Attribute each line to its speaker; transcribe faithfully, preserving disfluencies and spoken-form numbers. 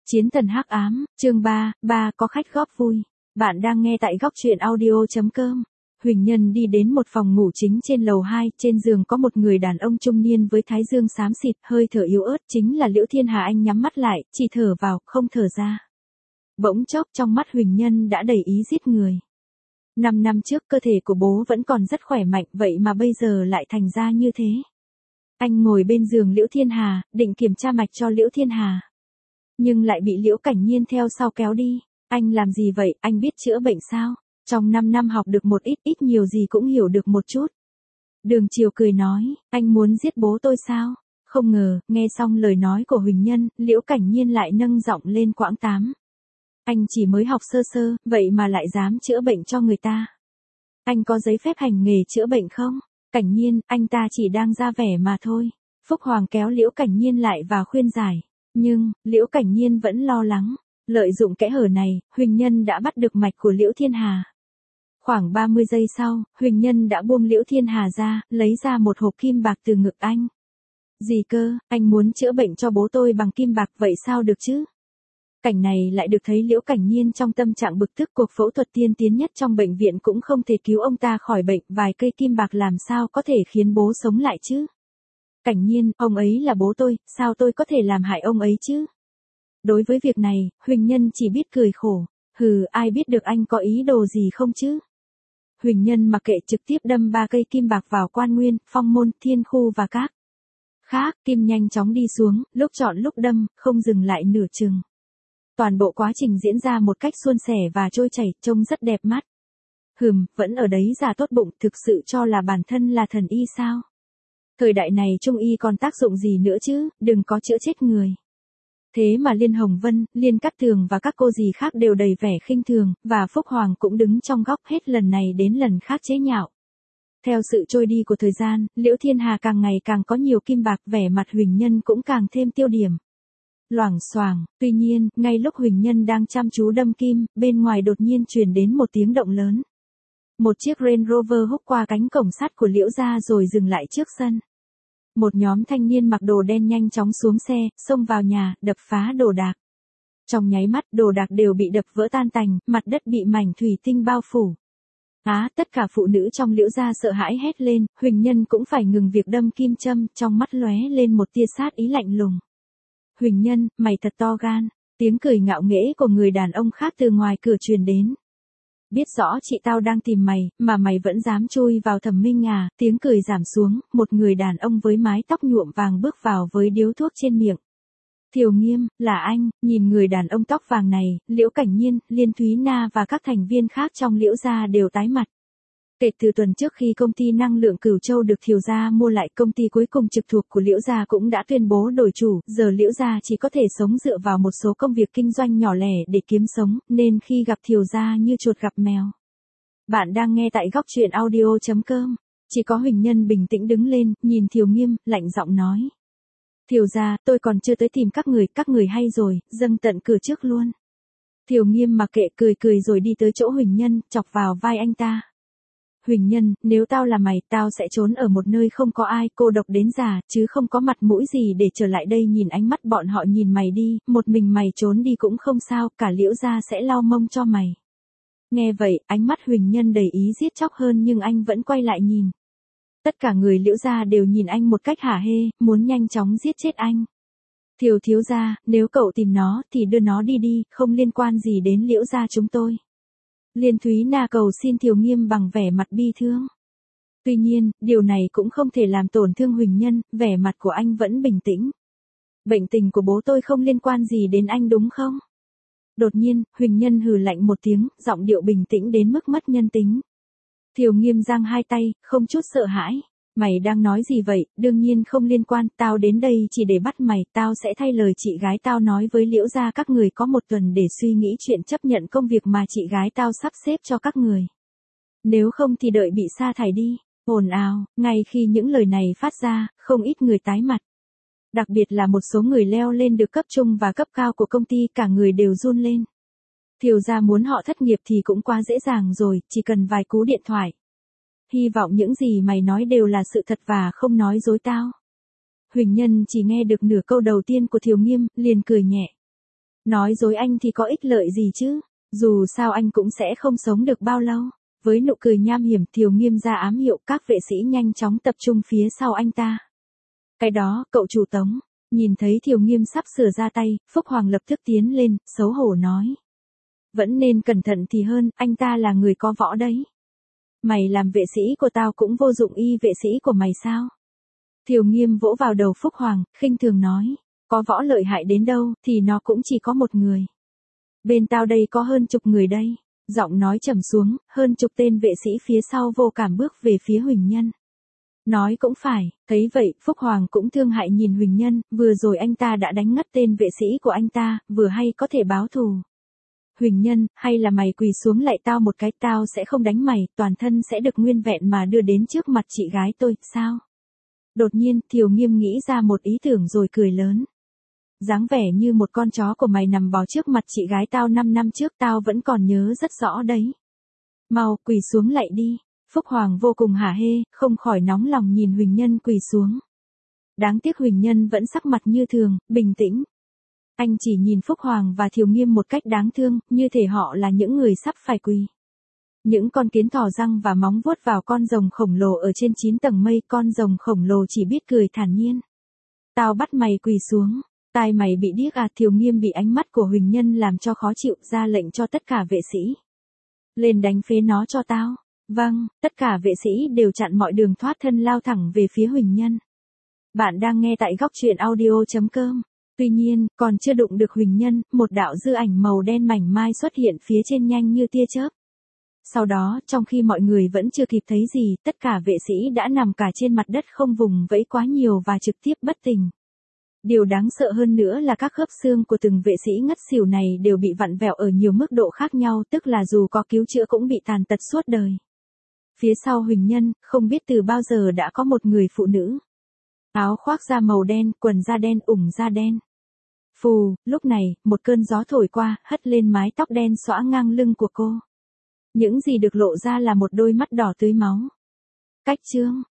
Speaker 1: Chiến thần hắc ám, chương ba, ba có khách góp vui. Bạn đang nghe tại góc truyện audio chấm com. Huỳnh Nhân đi đến một phòng ngủ chính trên lầu hai, trên giường có một người đàn ông trung niên với thái dương xám xịt, hơi thở yếu ớt, chính là Liễu Thiên Hà. Anh nhắm mắt lại, chỉ thở vào, không thở ra. Bỗng chốc trong mắt Huỳnh Nhân đã đầy ý giết người. Năm năm trước cơ thể của bố vẫn còn rất khỏe mạnh, vậy mà bây giờ lại thành ra như thế. Anh ngồi bên giường Liễu Thiên Hà, định kiểm tra mạch cho Liễu Thiên Hà. Nhưng lại bị Liễu Cảnh Nhiên theo sau kéo đi. Anh làm gì vậy, anh biết chữa bệnh sao? Trong năm năm học được một ít, ít nhiều gì cũng hiểu được một chút. Đường Chiều cười nói, anh muốn giết bố tôi sao? Không ngờ, nghe xong lời nói của Huỳnh Nhân, Liễu Cảnh Nhiên lại nâng giọng lên quãng tám. Anh chỉ mới học sơ sơ, vậy mà lại dám chữa bệnh cho người ta. Anh có giấy phép hành nghề chữa bệnh không? Cảnh Nhiên, anh ta chỉ đang ra vẻ mà thôi. Phúc Hoàng kéo Liễu Cảnh Nhiên lại và khuyên giải. Nhưng, Liễu Cảnh Nhiên vẫn lo lắng. Lợi dụng kẽ hở này, Huỳnh Nhân đã bắt được mạch của Liễu Thiên Hà. Khoảng ba mươi giây sau, Huỳnh Nhân đã buông Liễu Thiên Hà ra, lấy ra một hộp kim bạc từ ngực anh. Gì cơ, anh muốn chữa bệnh cho bố tôi bằng kim bạc, vậy sao được chứ? Cảnh này lại được thấy Liễu Cảnh Nhiên trong tâm trạng bực tức. Cuộc phẫu thuật tiên tiến nhất trong bệnh viện cũng không thể cứu ông ta khỏi bệnh, vài cây kim bạc làm sao có thể khiến bố sống lại chứ? Cảnh Nhiên, ông ấy là bố tôi, sao tôi có thể làm hại ông ấy chứ? Đối với việc này, Huỳnh Nhân chỉ biết cười khổ. Hừ, ai biết được anh có ý đồ gì không chứ? Huỳnh Nhân mặc kệ, trực tiếp đâm ba cây kim bạc vào Quan Nguyên, Phong Môn, Thiên Khu và các khác. Kim nhanh chóng đi xuống, lúc chọn lúc đâm, không dừng lại nửa chừng. Toàn bộ quá trình diễn ra một cách suôn sẻ và trôi chảy, trông rất đẹp mắt. Hừm, vẫn ở đấy giả tốt bụng, thực sự cho là bản thân là thần y sao? Thời đại này trung y còn tác dụng gì nữa chứ, đừng có chữa chết người. Thế mà Liên Hồng Vân, Liên Cát Tường và các cô dì khác đều đầy vẻ khinh thường, và Phúc Hoàng cũng đứng trong góc hết lần này đến lần khác chế nhạo. Theo sự trôi đi của thời gian, Liễu Thiên Hà càng ngày càng có nhiều kim bạc, vẻ mặt Huỳnh Nhân cũng càng thêm tiêu điểm. Loảng xoảng, tuy nhiên, ngay lúc Huỳnh Nhân đang chăm chú đâm kim, bên ngoài đột nhiên truyền đến một tiếng động lớn. Một chiếc Range Rover húc qua cánh cổng sắt của Liễu gia rồi dừng lại trước sân. Một nhóm thanh niên mặc đồ đen nhanh chóng xuống xe, xông vào nhà, đập phá đồ đạc. Trong nháy mắt, đồ đạc đều bị đập vỡ tan tành, mặt đất bị mảnh thủy tinh bao phủ. Á, tất cả phụ nữ trong Liễu gia sợ hãi hét lên, Huỳnh Nhân cũng phải ngừng việc đâm kim châm, trong mắt lóe lên một tia sát ý lạnh lùng. Huỳnh Nhân, mày thật to gan. Tiếng cười ngạo nghễ của người đàn ông khác từ ngoài cửa truyền đến. Biết rõ chị tao đang tìm mày, mà mày vẫn dám chui vào Thẩm Minh à? Tiếng cười giảm xuống, một người đàn ông với mái tóc nhuộm vàng bước vào với điếu thuốc trên miệng. Thiều Nghiêm, là anh. Nhìn người đàn ông tóc vàng này, Liễu Cảnh Nhiên, Liên Thúy Na và các thành viên khác trong Liễu gia đều tái mặt. Kể từ tuần trước khi công ty năng lượng Cửu Châu được Thiều gia mua lại, công ty cuối cùng trực thuộc của Liễu gia cũng đã tuyên bố đổi chủ, giờ Liễu gia chỉ có thể sống dựa vào một số công việc kinh doanh nhỏ lẻ để kiếm sống, nên khi gặp Thiều gia như chuột gặp mèo. Bạn đang nghe tại góc truyện audio chấm com. Chỉ có Huỳnh Nhân bình tĩnh đứng lên, nhìn Thiều Nghiêm, lạnh giọng nói. Thiều gia, tôi còn chưa tới tìm các người, các người hay rồi, dâng tận cửa trước luôn. Thiều Nghiêm mặc kệ, cười cười rồi đi tới chỗ Huỳnh Nhân, chọc vào vai anh ta. Huỳnh Nhân, nếu tao là mày, tao sẽ trốn ở một nơi không có ai, cô độc đến già, chứ không có mặt mũi gì để trở lại đây nhìn ánh mắt bọn họ nhìn mày đi, một mình mày trốn đi cũng không sao, cả Liễu gia sẽ lau mông cho mày. Nghe vậy, ánh mắt Huỳnh Nhân đầy ý giết chóc hơn nhưng anh vẫn quay lại nhìn. Tất cả người Liễu gia đều nhìn anh một cách hả hê, muốn nhanh chóng giết chết anh. Thiều thiếu gia, nếu cậu tìm nó, thì đưa nó đi đi, không liên quan gì đến Liễu gia chúng tôi. Liên Thúy Na cầu xin Thiều Nghiêm bằng vẻ mặt bi thương. Tuy nhiên, điều này cũng không thể làm tổn thương Huỳnh Nhân, vẻ mặt của anh vẫn bình tĩnh. Bệnh tình của bố tôi không liên quan gì đến anh đúng không? Đột nhiên, Huỳnh Nhân hừ lạnh một tiếng, giọng điệu bình tĩnh đến mức mất nhân tính. Thiều Nghiêm giang hai tay, không chút sợ hãi. Mày đang nói gì vậy, đương nhiên không liên quan, tao đến đây chỉ để bắt mày, tao sẽ thay lời chị gái tao nói với Liễu gia các người có một tuần để suy nghĩ chuyện chấp nhận công việc mà chị gái tao sắp xếp cho các người. Nếu không thì đợi bị sa thải đi. Ồn ào, ngay khi những lời này phát ra, không ít người tái mặt. Đặc biệt là một số người leo lên được cấp trung và cấp cao của công ty, cả người đều run lên. Thiều gia muốn họ thất nghiệp thì cũng quá dễ dàng rồi, chỉ cần vài cú điện thoại. Hy vọng những gì mày nói đều là sự thật và không nói dối tao. Huỳnh Nhân chỉ nghe được nửa câu đầu tiên của Thiều Nghiêm, liền cười nhẹ. Nói dối anh thì có ích lợi gì chứ, dù sao anh cũng sẽ không sống được bao lâu. Với nụ cười nham hiểm, Thiều Nghiêm ra ám hiệu, các vệ sĩ nhanh chóng tập trung phía sau anh ta. Cái đó, cậu chủ Tống. Nhìn thấy Thiều Nghiêm sắp sửa ra tay, Phúc Hoàng lập tức tiến lên, xấu hổ nói. Vẫn nên cẩn thận thì hơn, anh ta là người có võ đấy. Mày làm vệ sĩ của tao cũng vô dụng y vệ sĩ của mày sao? Thiều Nghiêm vỗ vào đầu Phúc Hoàng, khinh thường nói. Có võ lợi hại đến đâu, thì nó cũng chỉ có một người. Bên tao đây có hơn chục người đây. Giọng nói trầm xuống, hơn chục tên vệ sĩ phía sau vô cảm bước về phía Huỳnh Nhân. Nói cũng phải, thấy vậy, Phúc Hoàng cũng thương hại nhìn Huỳnh Nhân, vừa rồi anh ta đã đánh ngất tên vệ sĩ của anh ta, vừa hay có thể báo thù. Huỳnh Nhân, hay là mày quỳ xuống lại tao một cái, tao sẽ không đánh mày, toàn thân sẽ được nguyên vẹn mà đưa đến trước mặt chị gái tôi, sao? Đột nhiên, Thiều Nghiêm nghĩ ra một ý tưởng rồi cười lớn. Dáng vẻ như một con chó của mày nằm bò trước mặt chị gái tao năm năm trước, tao vẫn còn nhớ rất rõ đấy. Mau, quỳ xuống lại đi. Phúc Hoàng vô cùng hả hê, không khỏi nóng lòng nhìn Huỳnh Nhân quỳ xuống. Đáng tiếc Huỳnh Nhân vẫn sắc mặt như thường, bình tĩnh. Anh chỉ nhìn Phúc Hoàng và Thiều Nghiêm một cách đáng thương, như thể họ là những người sắp phải quỳ. Những con kiến thò răng và móng vuốt vào con rồng khổng lồ ở trên chín tầng mây, con rồng khổng lồ chỉ biết cười thản nhiên. Tao bắt mày quỳ xuống. Tai mày bị điếc à? Thiều Nghiêm bị ánh mắt của Huỳnh Nhân làm cho khó chịu, ra lệnh cho tất cả vệ sĩ. Lên đánh phế nó cho tao. Vâng, tất cả vệ sĩ đều chặn mọi đường thoát thân lao thẳng về phía Huỳnh Nhân. Bạn đang nghe tại góc truyện audio chấm com. Tuy nhiên, còn chưa đụng được Huỳnh Nhân, một đạo dư ảnh màu đen mảnh mai xuất hiện phía trên nhanh như tia chớp. Sau đó, trong khi mọi người vẫn chưa kịp thấy gì, tất cả vệ sĩ đã nằm cả trên mặt đất không vùng vẫy quá nhiều và trực tiếp bất tỉnh. Điều đáng sợ hơn nữa là các khớp xương của từng vệ sĩ ngất xỉu này đều bị vặn vẹo ở nhiều mức độ khác nhau, tức là dù có cứu chữa cũng bị tàn tật suốt đời. Phía sau Huỳnh Nhân, không biết từ bao giờ đã có một người phụ nữ. Áo khoác da màu đen, quần da đen, ủng da đen. Phù, lúc này, một cơn gió thổi qua, hất lên mái tóc đen xõa ngang lưng của cô. Những gì được lộ ra là một đôi mắt đỏ tưới máu. Cách chương,